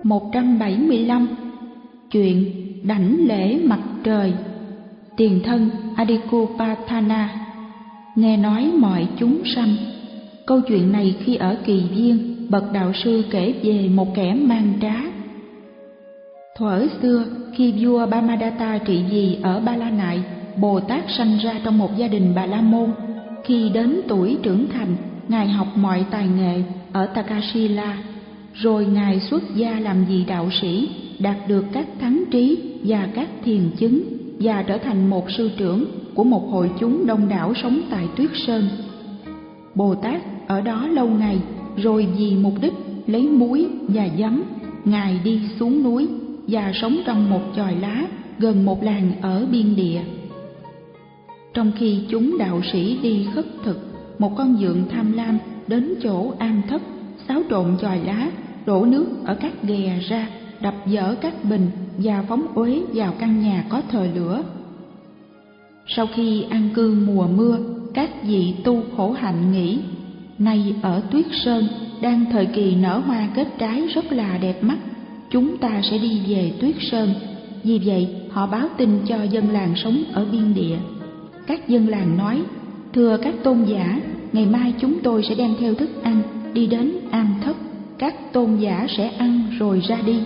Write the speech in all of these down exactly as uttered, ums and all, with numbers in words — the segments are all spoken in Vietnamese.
một trăm bảy mươi lăm. Chuyện đảnh lễ mặt trời. Tiền thân Adikupatthana nghe nói mọi chúng sanh. Câu chuyện này khi ở Kỳ Viên, bậc đạo sư kể về một kẻ mang trá. Thuở xưa, khi vua Brahmadatta trị vì ở Ba La Nại, Bồ Tát sanh ra trong một gia đình Bà La Môn. Khi đến tuổi trưởng thành, Ngài học mọi tài nghệ ở Takasila, rồi Ngài xuất gia làm vị đạo sĩ, đạt được các thắng trí và các thiền chứng, và trở thành một sư trưởng của một hội chúng đông đảo sống tại Tuyết Sơn. Bồ Tát ở đó lâu ngày, rồi vì mục đích lấy muối và giấm, Ngài đi xuống núi và sống trong một chòi lá gần một làng ở biên địa. Trong khi chúng đạo sĩ đi khất thực, một con dượng tham lam đến chỗ am thất, xáo trộn chòi lá, đổ nước ở các ghè ra, đập vỡ các bình và phóng uế vào căn nhà có thờ lửa. Sau khi an cư mùa mưa, các vị tu khổ hạnh nghĩ, nay ở Tuyết Sơn đang thời kỳ nở hoa kết trái rất là đẹp mắt, chúng ta sẽ đi về Tuyết Sơn. Vì vậy họ báo tin cho dân làng sống ở biên địa. Các dân làng nói, thưa các tôn giả, ngày mai chúng tôi sẽ đem theo thức ăn đi đến am thất, các tôn giả sẽ ăn rồi ra đi.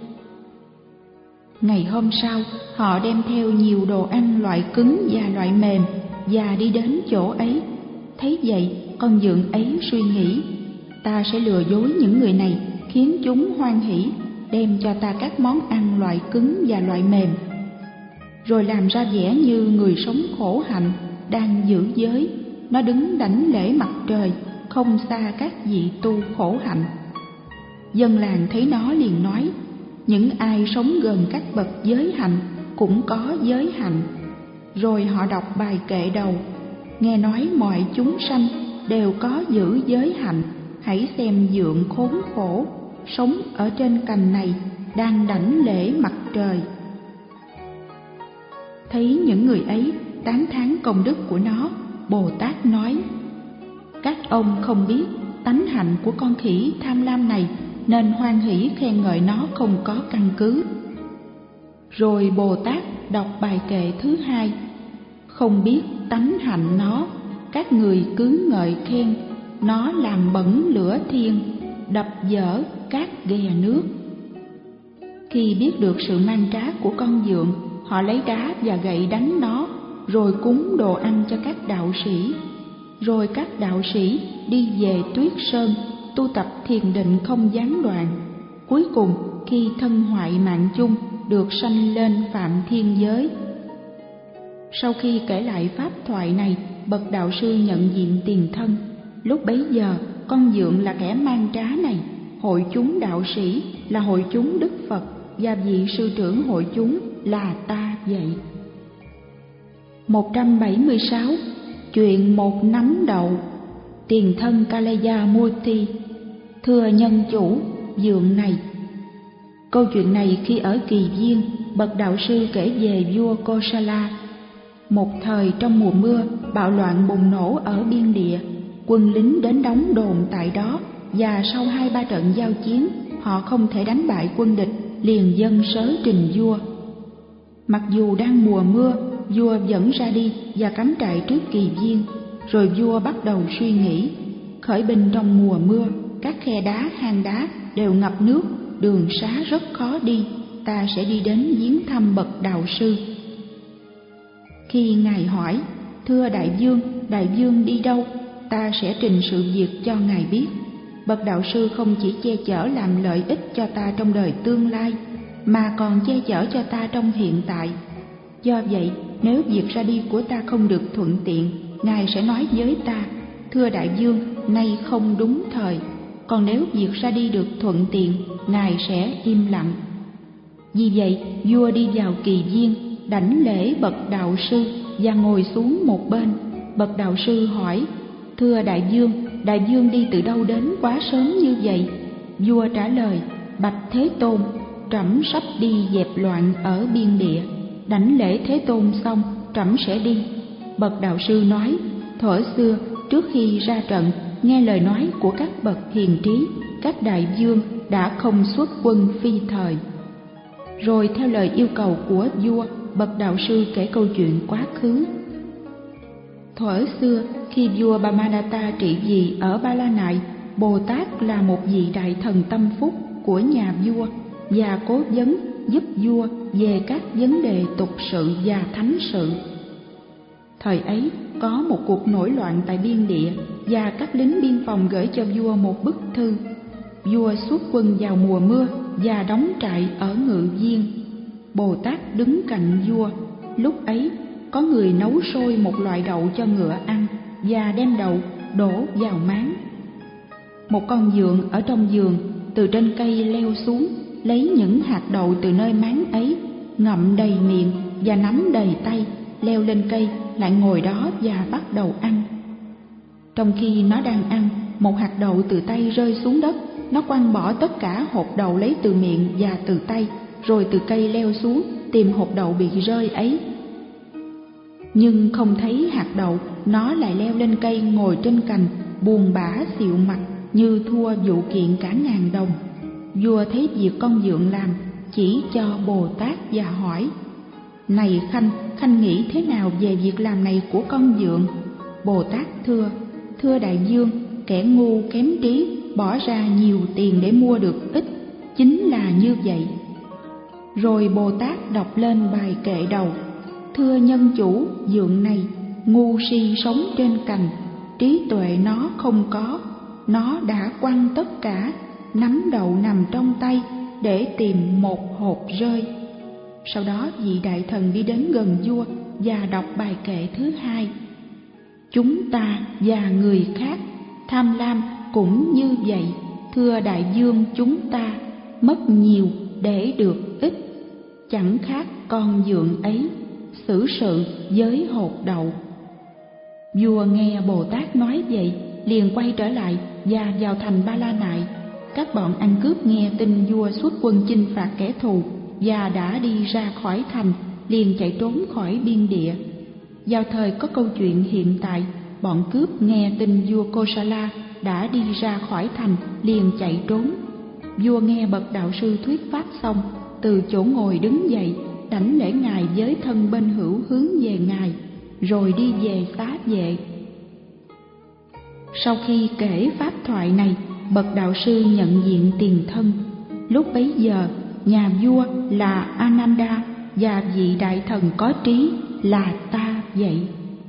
Ngày hôm sau, họ đem theo nhiều đồ ăn loại cứng và loại mềm và đi đến chỗ ấy. Thấy vậy, con dượng ấy suy nghĩ, ta sẽ lừa dối những người này, khiến chúng hoan hỉ, đem cho ta các món ăn loại cứng và loại mềm, rồi làm ra vẻ như người sống khổ hạnh đang giữ giới. Nó đứng đảnh lễ mặt trời, không xa các vị tu khổ hạnh. Dân làng thấy nó liền nói, những ai sống gần các bậc giới hạnh cũng có giới hạnh. Rồi họ đọc bài kệ đầu, nghe nói mọi chúng sanh đều có giữ giới hạnh, hãy xem dượng khốn khổ, sống ở trên cành này, đang đảnh lễ mặt trời. Thấy những người ấy tán thán công đức của nó, Bồ Tát nói, các ông không biết tánh hạnh của con khỉ tham lam này, nên hoan hỷ khen ngợi nó không có căn cứ. Rồi Bồ Tát đọc bài kệ thứ hai, không biết tánh hạnh nó, các người cứ ngợi khen, nó làm bẩn lửa thiên, đập vỡ các ghè nước. Khi biết được sự mang trá của con dượng, họ lấy đá và gậy đánh nó, rồi cúng đồ ăn cho các đạo sĩ. Rồi các đạo sĩ đi về Tuyết Sơn, tu tập thiền định không gián đoạn. Cuối cùng, khi thân hoại mạng chung, được sanh lên Phạm Thiên Giới. Sau khi kể lại pháp thoại này, bậc đạo sư nhận diện tiền thân. Lúc bấy giờ, con dượng là kẻ mang trá này, hội chúng đạo sĩ là hội chúng Đức Phật, và vị sư trưởng hội chúng là ta vậy. một trăm bảy mươi sáu. Chuyện một nắm đậu. Tiền thân Kaleya Murti. Thưa nhân chủ, dượng này. Câu chuyện này khi ở Kỳ Viên, bậc đạo sư kể về vua Kosala. Một thời trong mùa mưa, bạo loạn bùng nổ ở biên địa. Quân lính đến đóng đồn tại đó, và sau hai ba trận giao chiến, họ không thể đánh bại quân địch, liền dâng sớ trình vua. Mặc dù đang mùa mưa, vua dẫn ra đi và cắm trại trước Kỳ Viên. Rồi vua bắt đầu suy nghĩ, khởi binh trong mùa mưa, các khe đá, hang đá đều ngập nước, đường xá rất khó đi, ta sẽ đi đến viếng thăm bậc đạo sư. Khi ngài hỏi, thưa đại vương, đại vương đi đâu, ta sẽ trình sự việc cho ngài biết. Bậc đạo sư không chỉ che chở làm lợi ích cho ta trong đời tương lai, mà còn che chở cho ta trong hiện tại. Do vậy, nếu việc ra đi của ta không được thuận tiện, ngài sẽ nói với ta, thưa đại vương, nay không đúng thời. Còn nếu việc ra đi được thuận tiện, ngài sẽ im lặng. Vì vậy, vua đi vào Kỳ Viên, đảnh lễ bậc đạo sư và ngồi xuống một bên. Bậc đạo sư hỏi, thưa đại vương, đại vương đi từ đâu đến quá sớm như vậy? Vua trả lời, bạch Thế Tôn, trẫm sắp đi dẹp loạn ở biên địa. Đảnh lễ Thế Tôn xong, trẫm sẽ đi. Bậc đạo sư nói, thuở xưa trước khi ra trận, nghe lời nói của các bậc hiền trí, các đại vương đã không xuất quân phi thời. Rồi theo lời yêu cầu của vua, bậc đạo sư kể câu chuyện quá khứ. Thuở xưa, khi vua Brahmadatta trị vì ở Ba La Nại, Bồ Tát là một vị đại thần tâm phúc của nhà vua và cố vấn giúp vua về các vấn đề tục sự và thánh sự. Thời ấy có một cuộc nổi loạn tại biên địa và các lính biên phòng gửi cho vua một bức thư. Vua xuất quân vào mùa mưa và đóng trại ở Ngự Viên. Bồ Tát đứng cạnh vua. Lúc ấy có người nấu sôi một loại đậu cho ngựa ăn và đem đậu đổ vào máng. Một con dượng ở trong vườn từ trên cây leo xuống, lấy những hạt đậu từ nơi máng ấy, ngậm đầy miệng và nắm đầy tay, leo lên cây, lại ngồi đó và bắt đầu ăn. Trong khi nó đang ăn, một hạt đậu từ tay rơi xuống đất. Nó quăng bỏ tất cả hột đậu lấy từ miệng và từ tay, rồi từ cây leo xuống tìm hột đậu bị rơi ấy. Nhưng không thấy hạt đậu, nó lại leo lên cây ngồi trên cành, buồn bã xịu mặt như thua vụ kiện cả ngàn đồng. Vua thấy việc con dượng làm, chỉ cho Bồ Tát và hỏi: Này Khanh, Khanh nghĩ thế nào về việc làm này của con dượng? Bồ Tát thưa: Thưa đại vương, kẻ ngu kém trí bỏ ra nhiều tiền để mua được ít, chính là như vậy. Rồi Bồ Tát đọc lên bài kệ đầu: Thưa nhân chủ, dượng này ngu si sống trên cành, trí tuệ nó không có, nó đã quăng tất cả, nắm đậu nằm trong tay để tìm một hột rơi. Sau đó vị đại thần đi đến gần vua và đọc bài kệ thứ hai: Chúng ta và người khác tham lam cũng như vậy, thưa đại vương chúng ta, mất nhiều để được ít, chẳng khác con dượng ấy, xử sự với hột đậu. Vua nghe Bồ Tát nói vậy, liền quay trở lại và vào thành Ba La Nại. Các bọn ăn cướp nghe tin vua xuất quân chinh phạt kẻ thù và đã đi ra khỏi thành, liền chạy trốn khỏi biên địa. Vào thời có câu chuyện hiện tại, bọn cướp nghe tin vua Kosala đã đi ra khỏi thành, liền chạy trốn. Vua nghe bậc đạo sư thuyết pháp xong, từ chỗ ngồi đứng dậy, đảnh lễ ngài với thân bên hữu hướng về ngài, rồi đi về xá vệ. Sau khi kể pháp thoại này, bậc đạo sư nhận diện tiền thân. Lúc bấy giờ, nhà vua là Ananda và vị đại thần có trí là ta vậy.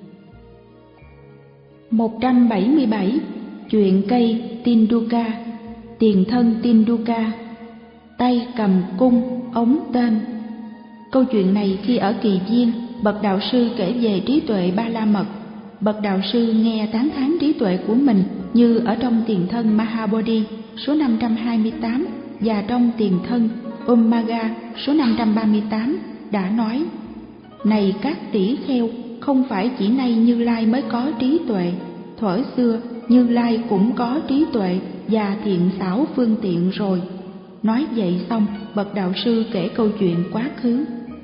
một trăm bảy mươi bảy. Chuyện cây Tinduka. Tiền thân Tinduka, tay cầm cung, ống tên. Câu chuyện này khi ở Kỳ Viên, bậc đạo sư kể về trí tuệ Ba La Mật. Bậc đạo sư nghe tán thán trí tuệ của mình như ở trong tiền thân Mahabodhi số năm trăm hai mươi tám và trong tiền thân Umaga số năm trăm ba mươi tám đã nói: Này các tỷ kheo, không phải chỉ nay Như Lai mới có trí tuệ, thuở xưa Như Lai cũng có trí tuệ và thiện xảo phương tiện rồi. Nói vậy xong, bậc đạo sư kể câu chuyện quá khứ.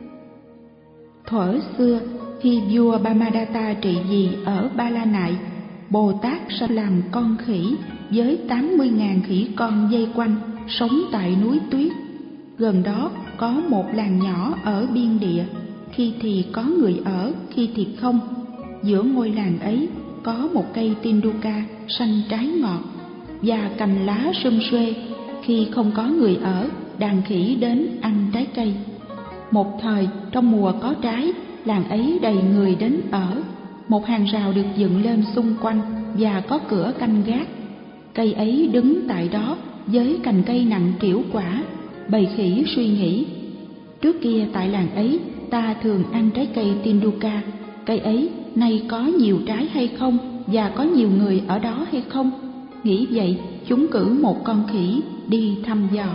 Thuở xưa, khi vua Brahmadatta trị vì ở Ba La Nại, Bồ Tát sanh làm con khỉ với tám mươi nghìn khỉ con dây quanh, sống tại núi tuyết. Gần đó có một làng nhỏ ở biên địa, khi thì có người ở, khi thì không. Giữa ngôi làng ấy có một cây Tinduka xanh trái ngọt và cành lá sum suê. Khi không có người ở, đàn khỉ đến ăn trái cây. Một thời trong mùa có trái, làng ấy đầy người đến ở. Một hàng rào được dựng lên xung quanh và có cửa canh gác. Cây ấy đứng tại đó với cành cây nặng trĩu quả. Bầy khỉ suy nghĩ: Trước kia tại làng ấy ta thường ăn trái cây Tinduka, cây ấy nay có nhiều trái hay không và có nhiều người ở đó hay không? Nghĩ vậy, chúng cử một con khỉ đi thăm dò.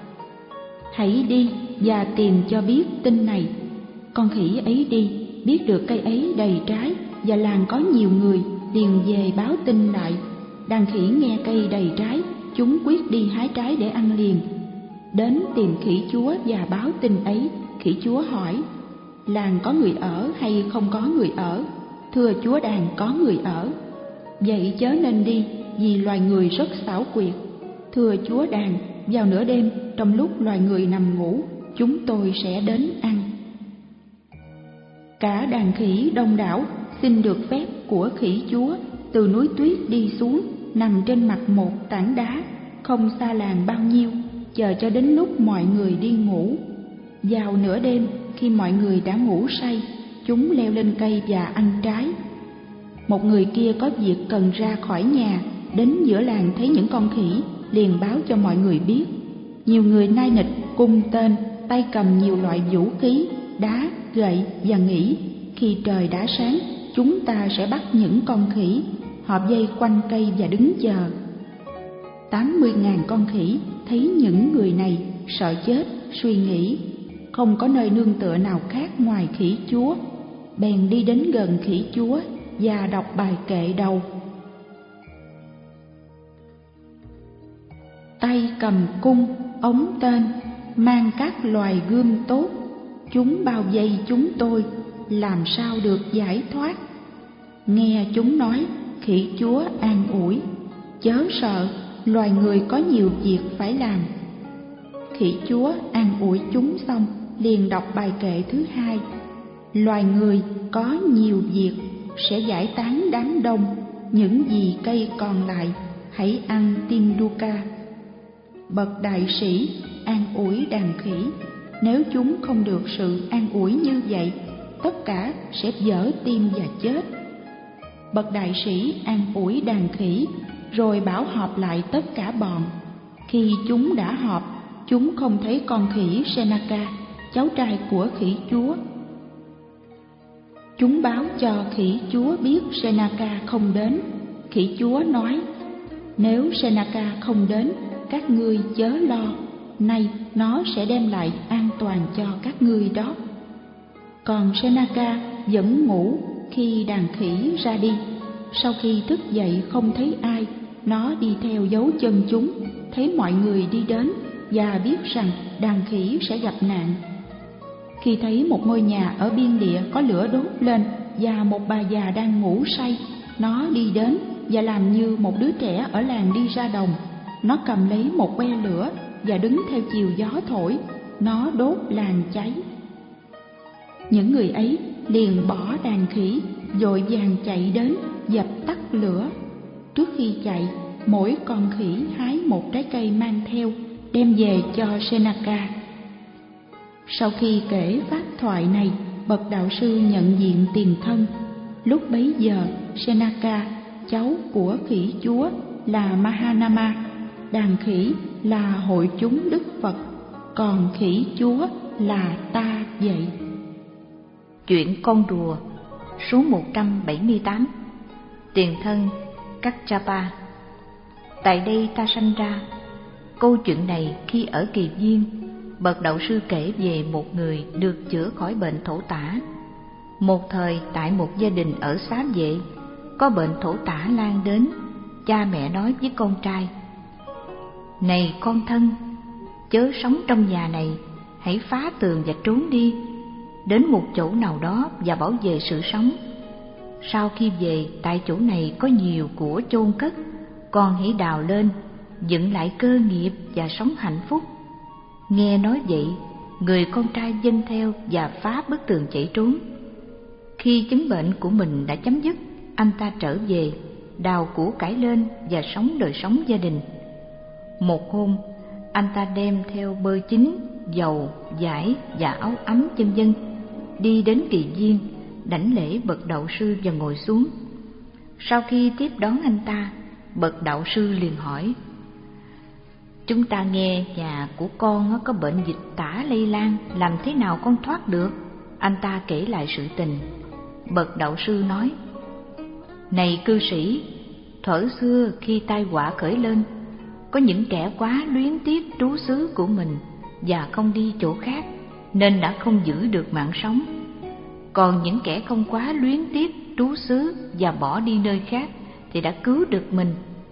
Hãy đi và tìm cho biết tin này. Con khỉ ấy đi, biết được cây ấy đầy trái và làng có nhiều người, liền về báo tin lại. Đàn khỉ nghe cây đầy trái, chúng quyết đi hái trái để ăn liền. Đến tìm khỉ chúa và báo tin ấy. Khỉ chúa hỏi: Làng có người ở hay không có người ở? Thưa chúa đàn, có người ở. Vậy chớ nên đi, vì loài người rất xảo quyệt. Thưa chúa đàn, vào nửa đêm trong lúc loài người nằm ngủ, chúng tôi sẽ đến ăn. Cả đàn khỉ đông đảo xin được phép của khỉ chúa từ núi tuyết đi xuống, nằm trên mặt một tảng đá không xa làng bao nhiêu, chờ cho đến lúc mọi người đi ngủ. Vào nửa đêm, khi mọi người đã ngủ say, chúng leo lên cây và ăn trái. Một người kia có việc cần ra khỏi nhà, đến giữa làng thấy những con khỉ, liền báo cho mọi người biết. Nhiều người nai nịch, cung tên, tay cầm nhiều loại vũ khí, đá, gậy và nghĩ khi trời đã sáng, chúng ta sẽ bắt những con khỉ. Họ vây quanh cây và đứng chờ. Tám mươi ngàn con khỉ thấy những người này, sợ chết, suy nghĩ không có nơi nương tựa nào khác ngoài khỉ chúa, bèn đi đến gần khỉ chúa và đọc bài kệ đầu. Tay cầm cung, ống tên, mang các loài gươm tốt, chúng bao vây chúng tôi, làm sao được giải thoát. Nghe chúng nói, khỉ chúa an ủi, chớ sợ, loài người có nhiều việc phải làm. Khỉ chúa an ủi chúng xong, liền đọc bài kệ thứ hai. Loài người có nhiều việc, sẽ giải tán đám đông, những gì cây còn lại, hãy ăn tinduka. Bậc đại sĩ an ủi đàn khỉ, nếu chúng không được sự an ủi như vậy, tất cả sẽ vỡ tim và chết. Bậc đại sĩ an ủi đàn khỉ, rồi bảo họp lại tất cả bọn. Khi chúng đã họp, chúng không thấy con khỉ Senaka, cháu trai của khỉ chúa. Chúng báo cho khỉ chúa biết Senaka không đến. Khỉ chúa nói, nếu Senaka không đến, các ngươi chớ lo, nay nó sẽ đem lại an toàn cho các ngươi đó. Còn Senaka vẫn ngủ khi đàn khỉ ra đi. Sau khi thức dậy không thấy ai, nó đi theo dấu chân chúng, thấy mọi người đi đến và biết rằng đàn khỉ sẽ gặp nạn. Khi thấy một ngôi nhà ở biên địa có lửa đốt lên và một bà già đang ngủ say, nó đi đến và làm như một đứa trẻ ở làng đi ra đồng. Nó cầm lấy một que lửa và đứng theo chiều gió thổi, nó đốt làng cháy. Những người ấy liền bỏ đàn khỉ, vội vàng chạy đến dập tắt lửa. Trước khi chạy, mỗi con khỉ hái một trái cây mang theo, đem về cho Senaka. Sau khi kể pháp thoại này, bậc đạo sư nhận diện tiền thân. Lúc bấy giờ, Senaka, cháu của khỉ chúa, là Mahanama, đàn khỉ là hội chúng Đức Phật, còn khỉ chúa là ta vậy. Chuyện con rùa, số một trăm bảy mươi tám. Tiền thân Kaccapa. Tại đây ta sanh ra. Câu chuyện này khi ở Kỳ Viên, bậc đạo sư kể về một người được chữa khỏi bệnh thổ tả. Một thời tại một gia đình ở Xá Vệ, có bệnh thổ tả lan đến. Cha mẹ nói với con trai, này con thân, chớ sống trong nhà này, hãy phá tường và trốn đi, đến một chỗ nào đó và bảo vệ sự sống. Sau khi về, tại chỗ này có nhiều của chôn cất, con hãy đào lên, dựng lại cơ nghiệp và sống hạnh phúc. Nghe nói vậy, người con trai vâng theo và phá bức tường chạy trốn. Khi chứng bệnh của mình đã chấm dứt, anh ta trở về, đào của cải lên và sống đời sống gia đình. Một hôm, anh ta đem theo bơ chín, dầu, vải và áo ấm vân vân, đi đến Kỳ Viên, đảnh lễ bậc đạo sư và ngồi xuống. Sau khi tiếp đón anh ta, bậc đạo sư liền hỏi, chúng ta nghe nhà của con có bệnh dịch tả lây lan, làm thế nào con thoát được? Anh ta kể lại sự tình. Bậc đạo sư nói, này cư sĩ, thuở xưa khi tai họa khởi lên, có những kẻ quá luyến tiếc trú xứ của mình và không đi chỗ khác, nên đã không giữ được mạng sống. Còn những kẻ không quá luyến tiếc trú xứ và bỏ đi nơi khác thì đã cứu được mình.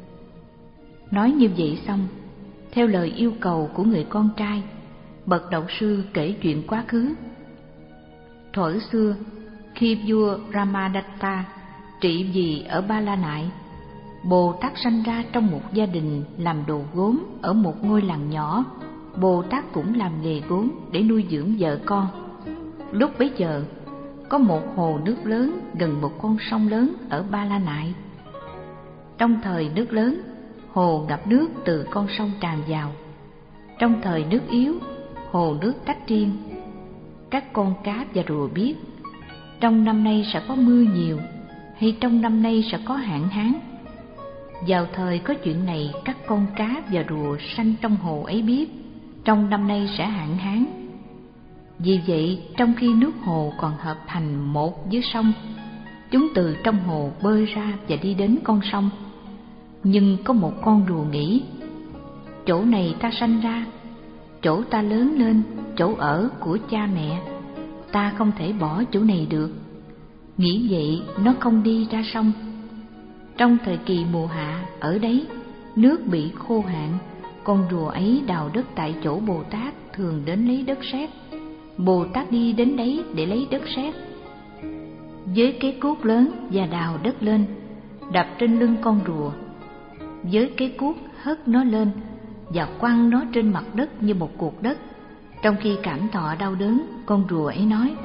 Nói như vậy xong, theo lời yêu cầu của người con trai, bậc đạo sư kể chuyện quá khứ. Thuở xưa, khi vua Ramadatta trị vì ở Ba La Nại, Bồ Tát sanh ra trong một gia đình làm đồ gốm ở một ngôi làng nhỏ. Bồ Tát cũng làm nghề gốm để nuôi dưỡng vợ con. Lúc bấy giờ, có một hồ nước lớn gần một con sông lớn ở Ba La Nại. Trong thời nước lớn, hồ ngập nước từ con sông tràn vào. Trong thời nước yếu, hồ nước tách riêng. Các con cá và rùa biết trong năm nay sẽ có mưa nhiều hay trong năm nay sẽ có hạn hán. Vào thời có chuyện này, các con cá và rùa sanh trong hồ ấy biết trong năm nay sẽ hạn hán. Vì vậy, trong khi nước hồ còn hợp thành một với sông, chúng từ trong hồ bơi ra và đi đến con sông. Nhưng có một con rùa nghĩ, chỗ này ta sanh ra, chỗ ta lớn lên, chỗ ở của cha mẹ, ta không thể bỏ chỗ này được. Nghĩ vậy, nó không đi ra sông. Trong thời kỳ mùa hạ, ở đấy, nước bị khô hạn, con rùa ấy đào đất tại chỗ Bồ Tát thường đến lấy đất sét. Bồ Tát đi đến đấy để lấy đất sét với cái cuốc lớn và đào đất lên, đập trên lưng con rùa. Với cái cuốc hất nó lên và quăng nó trên mặt đất như một cục đất. Trong khi cảm thọ đau đớn, con rùa ấy nói,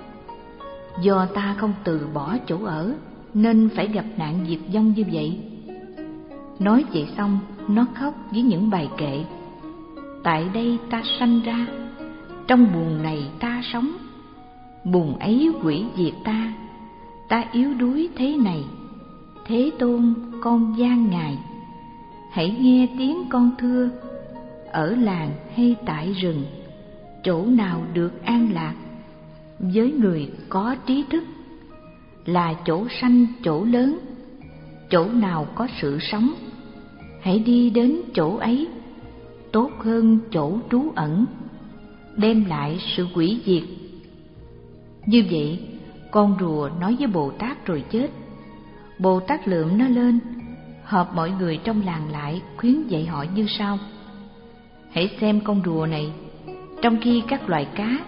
do ta không từ bỏ chỗ ở nên phải gặp nạn diệt vong như vậy. Nói vậy xong, nó khóc với những bài kệ. Tại đây ta sanh ra, trong buồng này ta sống, buồng ấy hủy diệt ta, ta yếu đuối thế này. Thế Tôn, con van Ngài, hãy nghe tiếng con thưa, ở làng hay tại rừng, chỗ nào được an lạc với người có trí thức, là chỗ sanh chỗ lớn, chỗ nào có sự sống, hãy đi đến chỗ ấy, tốt hơn chỗ trú ẩn, đem lại sự hủy diệt. Như vậy, con rùa nói với Bồ Tát rồi chết. Bồ Tát lượm nó lên, họp mọi người trong làng lại, khuyến dạy họ như sau: hãy xem con rùa này, trong khi các loài cá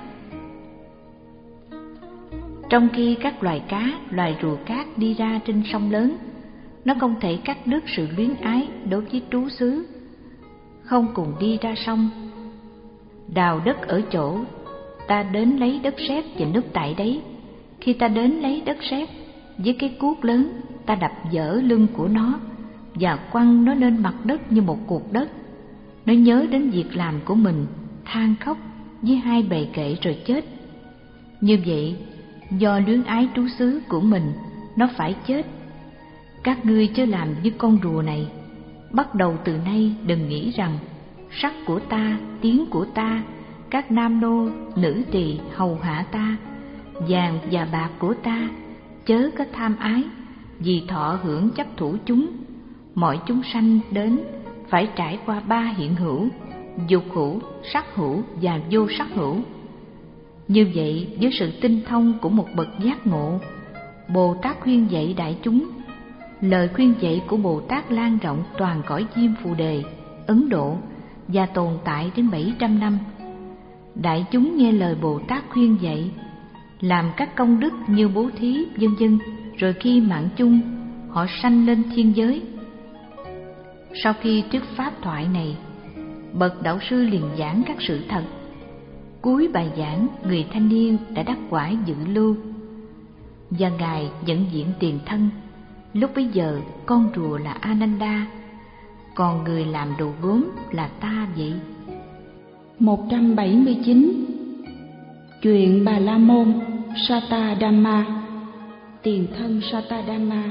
Trong khi các loài cá, loài rùa cát đi ra trên sông lớn, nó không thể cắt đứt sự luyến ái đối với trú xứ, không cùng đi ra sông. Đào đất ở chỗ, ta đến lấy đất sét và núp tại đấy. Khi ta đến lấy đất sét, với cái cuốc lớn, ta đập vỡ lưng của nó và quăng nó lên mặt đất như một cục đất. Nó nhớ đến việc làm của mình, than khóc với hai bề kệ rồi chết. Như vậy, do luyến ái trú xứ của mình, nó phải chết. Các ngươi chớ làm như con rùa này. Bắt đầu từ nay đừng nghĩ rằng sắc của ta, tiếng của ta, các nam nô, nữ tỳ hầu hạ ta, vàng và bạc của ta, chớ có tham ái, vì thọ hưởng chấp thủ chúng. Mọi chúng sanh đến phải trải qua ba hiện hữu: dục hữu, sắc hữu và vô sắc hữu. Như vậy, với sự tinh thông của một bậc giác ngộ, Bồ Tát khuyên dạy đại chúng. Lời khuyên dạy của Bồ Tát lan rộng toàn cõi Diêm Phù Đề, Ấn Độ và tồn tại đến bảy trăm năm. Đại chúng nghe lời Bồ Tát khuyên dạy, làm các công đức như bố thí, vân vân, rồi khi mạng chung, họ sanh lên thiên giới. Sau khi thuyết pháp thoại này, bậc đạo sư liền giảng các sự thật. Cuối bài giảng, người thanh niên đã đắc quả dự lưu và ngài nhận diện tiền thân. Lúc bấy giờ, con rùa là Ananda, còn người làm đồ gốm là ta vậy. một trăm bảy mươi chín. Chuyện Bà La Môn Satadhamma. Tiền thân Satadhamma.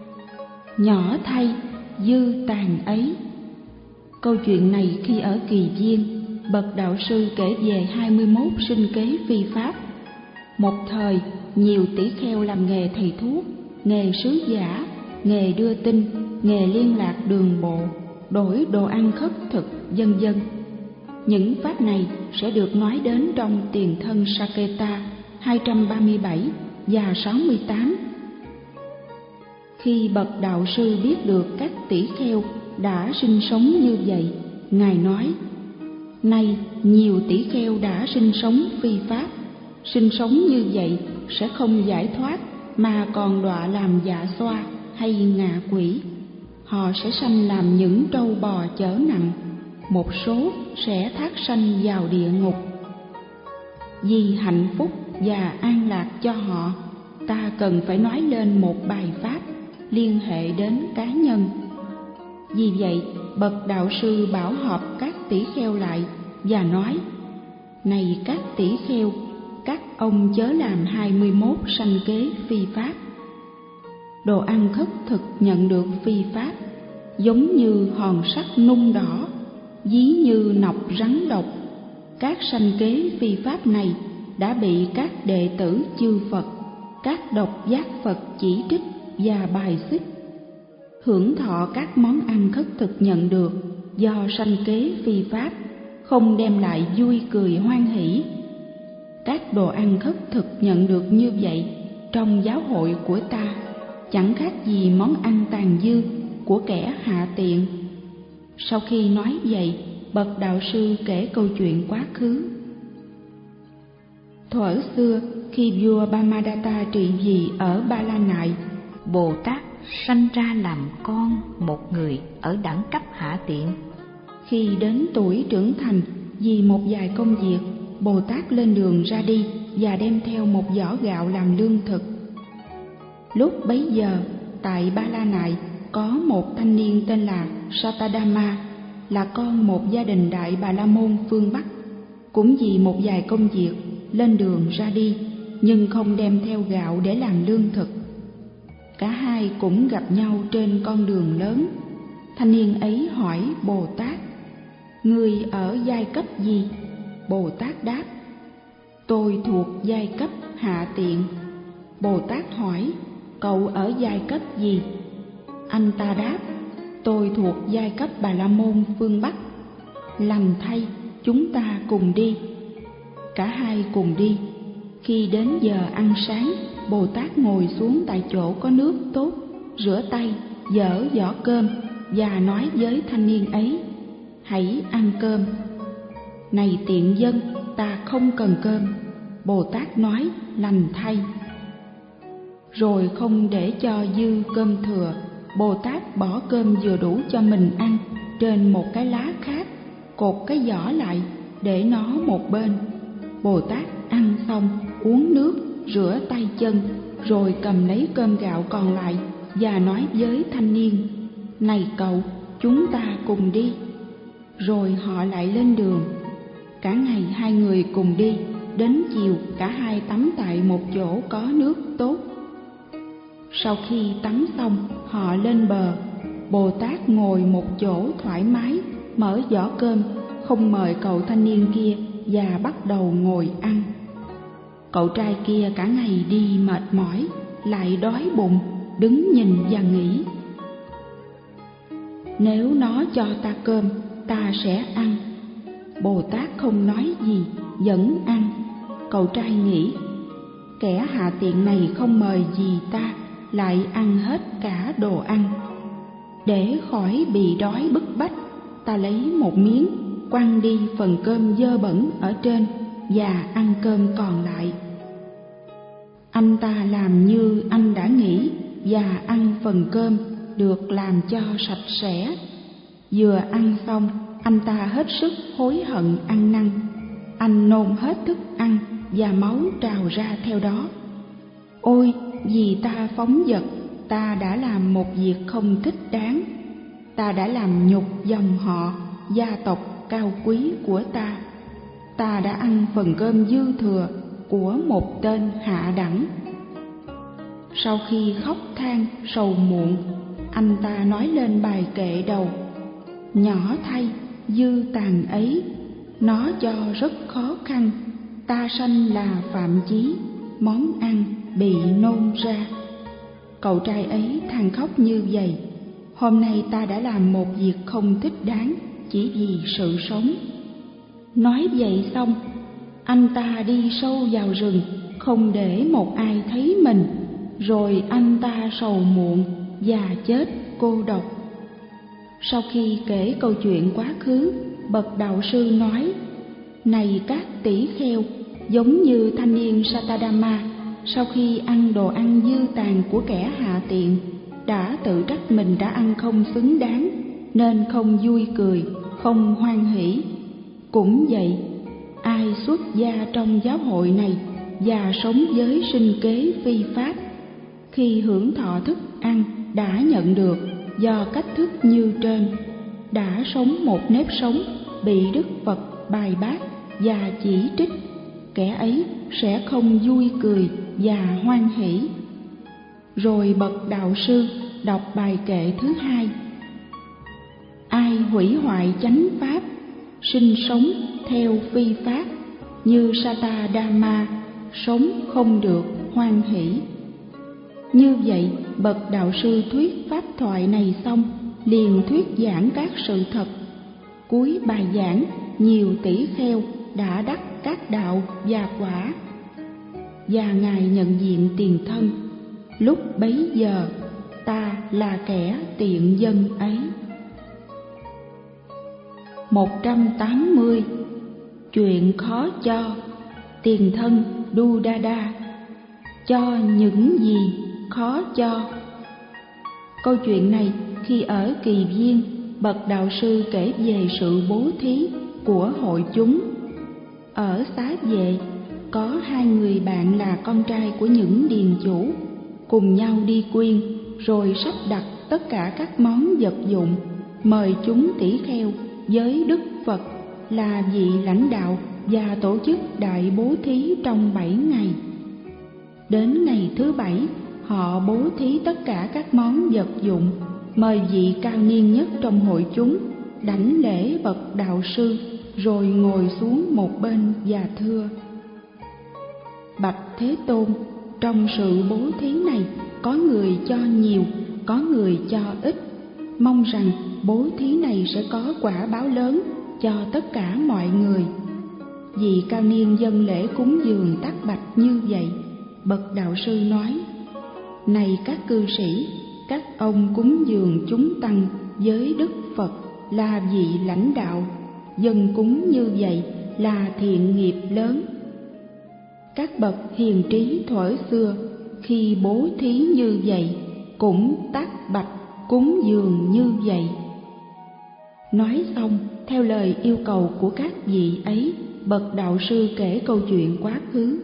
Nhỏ thay, dư tàn ấy. Câu chuyện này khi ở Kỳ Viên, bậc đạo sư kể về hai mươi mốt sinh kế phi pháp. Một thời, nhiều tỷ kheo làm nghề thầy thuốc, nghề sứ giả, nghề đưa tin, nghề liên lạc đường bộ, đổi đồ ăn khất thực, vân vân. Những pháp này sẽ được nói đến trong Tiền thân Saketa hai trăm ba mươi bảy và sáu mươi tám. Khi bậc đạo sư biết được các tỷ kheo đã sinh sống như vậy, ngài nói: nay nhiều tỷ kheo đã sinh sống phi pháp, sinh sống như vậy sẽ không giải thoát mà còn đọa làm dạ xoa hay ngạ quỷ. họ sẽ sanh làm những trâu bò chở nặng, một số sẽ thác sanh vào địa ngục. Vì hạnh phúc và an lạc cho họ, ta cần phải nói lên một bài pháp liên hệ đến cá nhân. Vì vậy, bậc đạo sư bảo họp các tỷ kheo lại và nói: này các tỷ kheo, các ông chớ làm hai mươi mốt sanh kế phi pháp. Đồ ăn khất thực nhận được phi pháp, giống như hòn sắt nung đỏ, ví như nọc rắn độc. Các sanh kế phi pháp này đã bị các đệ tử chư Phật, các độc giác Phật chỉ trích và bài xích. Hưởng thọ các món ăn khất thực nhận được do sanh kế phi pháp không đem lại vui cười hoan hỷ. Các đồ ăn khất thực nhận được như vậy trong giáo hội của ta chẳng khác gì món ăn tàn dư của kẻ hạ tiện. Sau khi nói vậy, bậc đạo sư kể câu chuyện quá khứ. Thuở xưa, khi vua Brahmadatta trị vì ở Ba La Nại, Bồ Tát sanh ra làm con một người ở đẳng cấp hạ tiện. Khi đến tuổi trưởng thành, vì một vài công việc, Bồ Tát lên đường ra đi và đem theo một giỏ gạo làm lương thực. Lúc bấy giờ, tại Ba La Nại có một thanh niên tên là Satadama, là con một gia đình Đại Bà La Môn phương Bắc. Cũng vì một vài công việc lên đường ra đi, nhưng không đem theo gạo để làm lương thực. Cả hai cũng gặp nhau trên con đường lớn. Thanh niên ấy hỏi Bồ Tát: ngươi ở giai cấp gì? Bồ Tát đáp: tôi thuộc giai cấp hạ tiện. Bồ Tát hỏi: cậu ở giai cấp gì? Anh ta đáp: tôi thuộc giai cấp Bà La Môn phương Bắc. Lành thay, chúng ta cùng đi. Cả hai cùng đi. Khi đến giờ ăn sáng, Bồ Tát ngồi xuống tại chỗ có nước tốt, rửa tay, dở giỏ cơm và nói với thanh niên ấy: hãy ăn cơm. Này tiện dân, ta không cần cơm. Bồ Tát nói: lành thay. Rồi không để cho dư cơm thừa, Bồ Tát bỏ cơm vừa đủ cho mình ăn trên một cái lá khác, cột cái giỏ lại, để nó một bên. Bồ Tát ăn xong, uống nước, rửa tay chân, rồi cầm lấy cơm gạo còn lại và nói với thanh niên: này cậu, chúng ta cùng đi. Rồi họ lại lên đường. Cả ngày hai người cùng đi, đến chiều cả hai tắm tại một chỗ có nước tốt. Sau khi tắm xong, họ lên bờ. Bồ Tát ngồi một chỗ thoải mái, mở giỏ cơm, không mời cậu thanh niên kia và bắt đầu ngồi ăn. Cậu trai kia cả ngày đi mệt mỏi, lại đói bụng, đứng nhìn và nghĩ: nếu nó cho ta cơm, ta sẽ ăn. Bồ Tát không nói gì, vẫn ăn. Cậu trai nghĩ: kẻ hạ tiện này không mời gì ta, lại ăn hết cả đồ ăn. Để khỏi bị đói bức bách, ta lấy một miếng, quăng đi phần cơm dơ bẩn ở trên và ăn cơm còn lại. Anh ta làm như anh đã nghĩ và ăn phần cơm được làm cho sạch sẽ. Vừa ăn xong, anh ta hết sức hối hận ăn năn. Anh nôn hết thức ăn và máu trào ra theo đó. Ôi, vì ta phóng dật, ta đã làm một việc không thích đáng. Ta đã làm nhục dòng họ, gia tộc cao quý của ta. Ta đã ăn phần cơm dư thừa của một tên hạ đẳng. Sau khi khóc than sầu muộn, anh ta nói lên bài kệ đầu: nhỏ thay, dư tàn ấy, nó cho rất khó khăn. Ta sanh là phạm chí, món ăn bị nôn ra. Cậu trai ấy than khóc như vậy: hôm nay ta đã làm một việc không thích đáng chỉ vì sự sống. Nói vậy xong, anh ta đi sâu vào rừng, không để một ai thấy mình. Rồi anh ta sầu muộn và chết cô độc. Sau khi kể câu chuyện quá khứ, bậc đạo sư nói: này các tỷ kheo, giống như thanh niên Satadama, sau khi ăn đồ ăn dư tàn của kẻ hạ tiện, đã tự trách mình đã ăn không xứng đáng, nên không vui cười, không hoan hỷ. Cũng vậy, ai xuất gia trong giáo hội này và sống với sinh kế phi pháp, khi hưởng thọ thức ăn đã nhận được do cách thức như trên, đã sống một nếp sống bị Đức Phật bài bác và chỉ trích, kẻ ấy sẽ không vui cười và hoan hỷ. Rồi bậc đạo sư đọc bài kệ thứ hai: ai hủy hoại chánh pháp, sinh sống theo phi pháp, như Satadama, sống không được hoan hỷ. Như vậy, bậc đạo sư thuyết pháp thoại này xong, liền thuyết giảng các sự thật. Cuối bài giảng, nhiều tỷ kheo đã đắc các đạo và quả, và Ngài nhận diện tiền thân. Lúc bấy giờ, ta là kẻ tiện dân ấy. một trăm tám mươi. Chuyện khó cho. Tiền thân Đu-đa-đa cho những gì khó cho. Câu chuyện này khi ở Kỳ Viên, bậc đạo sư kể về sự bố thí của hội chúng. Ở Xá Vệ, có hai người bạn là con trai của những điền chủ, cùng nhau đi quyên, rồi sắp đặt tất cả các món vật dụng, mời chúng tỷ kheo với Đức Phật là vị lãnh đạo và tổ chức đại bố thí trong bảy ngày. Đến ngày thứ bảy, họ bố thí tất cả các món vật dụng, mời vị cao niên nhất trong hội chúng đảnh lễ bậc đạo sư, rồi ngồi xuống một bên và thưa: bạch Thế Tôn, trong sự bố thí này có người cho nhiều, có người cho ít. Mong rằng bố thí này sẽ có quả báo lớn cho tất cả mọi người. Vị cao niên dâng lễ cúng dường tác bạch như vậy. Bậc đạo sư nói: này các cư sĩ, các ông cúng dường chúng tăng với Đức Phật là vị lãnh đạo, dâng cúng như vậy là thiện nghiệp lớn. Các bậc hiền trí thuở xưa khi bố thí như vậy cũng tác bạch cúng dường như vậy. Nói xong, theo lời yêu cầu của các vị ấy, bậc đạo sư kể câu chuyện quá khứ.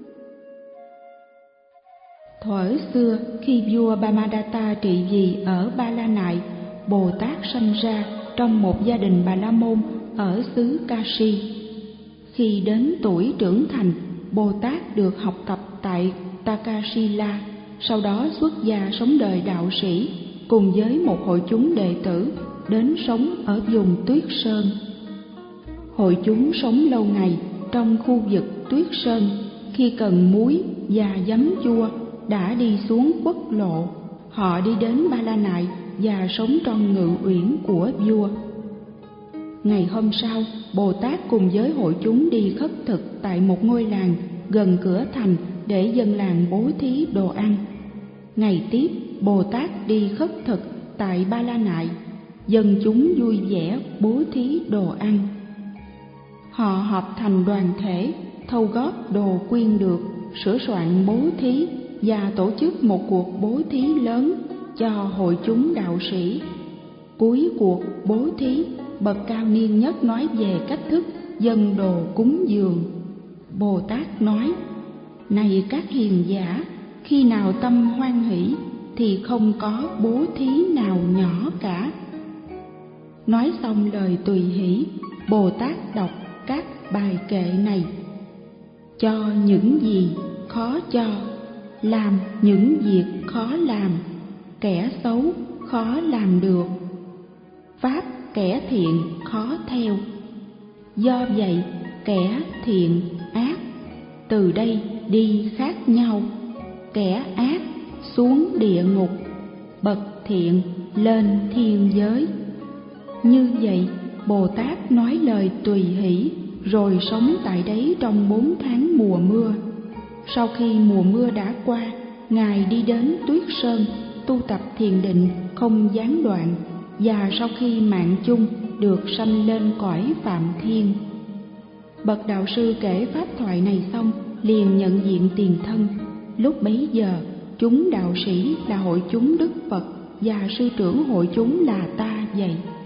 Thuở xưa, khi vua Brahmadatta trị vì ở Ba La Nại, Bồ Tát sanh ra trong một gia đình Bà La Môn ở xứ Kashi. Khi đến tuổi trưởng thành, Bồ Tát được học tập tại Takasila, sau đó xuất gia sống đời đạo sĩ cùng với một hội chúng đệ tử, đến sống ở vùng Tuyết Sơn. Hội chúng sống lâu ngày trong khu vực Tuyết Sơn, khi cần muối và giấm chua đã đi xuống quốc lộ. Họ đi đến Ba La Nại và sống trong ngự uyển của vua. Ngày hôm sau, Bồ Tát cùng với hội chúng đi khất thực tại một ngôi làng gần cửa thành để dân làng bố thí đồ ăn. Ngày tiếp, Bồ Tát đi khất thực tại Ba La Nại, dân chúng vui vẻ bố thí đồ ăn. Họ họp thành đoàn thể, thâu góp đồ quyên được, sửa soạn bố thí và tổ chức một cuộc bố thí lớn cho hội chúng đạo sĩ. Cuối cuộc bố thí, bậc cao niên nhất nói về cách thức dâng đồ cúng dường. Bồ Tát nói: này các hiền giả, khi nào tâm hoan hỷ thì không có bố thí nào nhỏ cả. Nói xong lời tùy hỷ, Bồ Tát đọc các bài kệ này: cho những gì khó cho, làm những việc khó làm, kẻ xấu khó làm được, pháp kẻ thiện khó theo. Do vậy, kẻ thiện ác từ đây đi khác nhau, kẻ ác xuống địa ngục, bậc thiện lên thiên giới. Như vậy, Bồ Tát nói lời tùy hỷ, rồi sống tại đấy trong bốn tháng mùa mưa. Sau khi mùa mưa đã qua, Ngài đi đến Tuyết Sơn, tu tập thiền định không gián đoạn, và sau khi mạng chung được sanh lên cõi Phạm Thiên. Bậc đạo sư kể pháp thoại này xong, liền nhận diện tiền thân. Lúc bấy giờ, chúng đạo sĩ là hội chúng Đức Phật và sư trưởng hội chúng là ta vậy.